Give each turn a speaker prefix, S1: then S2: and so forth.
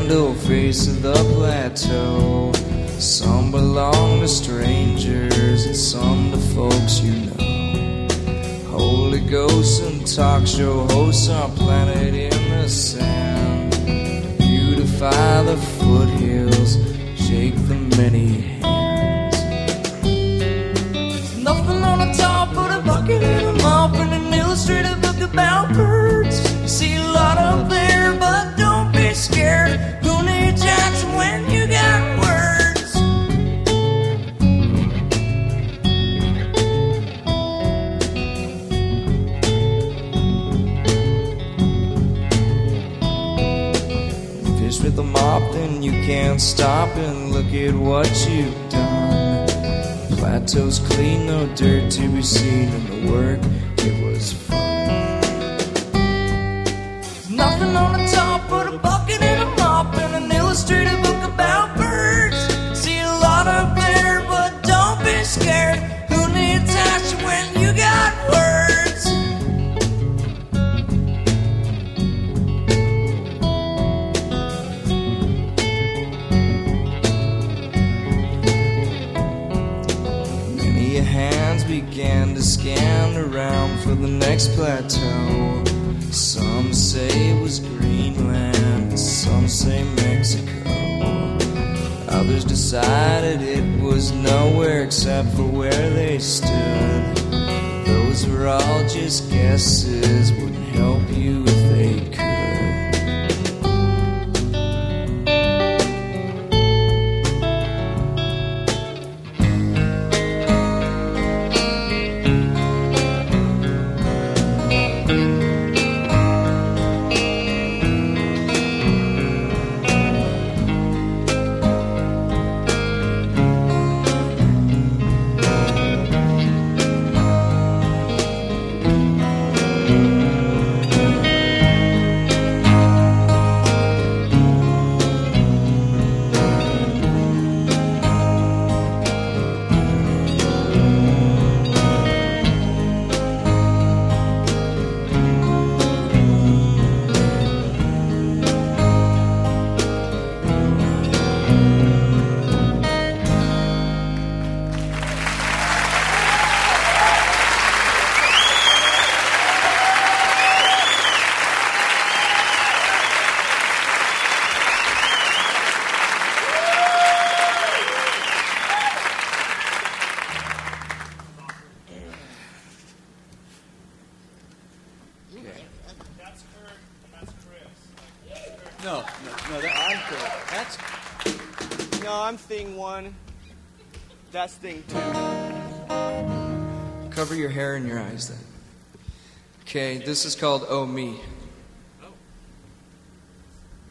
S1: old face of the plateau. Some belong to strangers and some to folks you know. Holy ghosts and talk show hosts are planted in the sand. Beautify the foothills, shake the many hands. There's nothing on the top but a bucket and a mop and an illustrated book about birds. You see a lot up there, but don't be scared. Who needs Jackson when you got words? Fish with a mop, then you can't stop and look at what you've done. Plateau's clean, no dirt to be seen, and the work, it was fun. There's nothing on the top but a bucket and a mop and an illustrated book about birds. See a lot up there, but don't be scared. Who needs action when you got words? Many hands began to scan around for the next plateau. Some say it was Greenland, some say Mexico. Others decided it was nowhere except for where they stood. Those were all just guesses, wouldn't help you if they could.
S2: I'm thing one. That's thing two.
S1: Cover your hair and your eyes then. Okay, this is called Oh Me.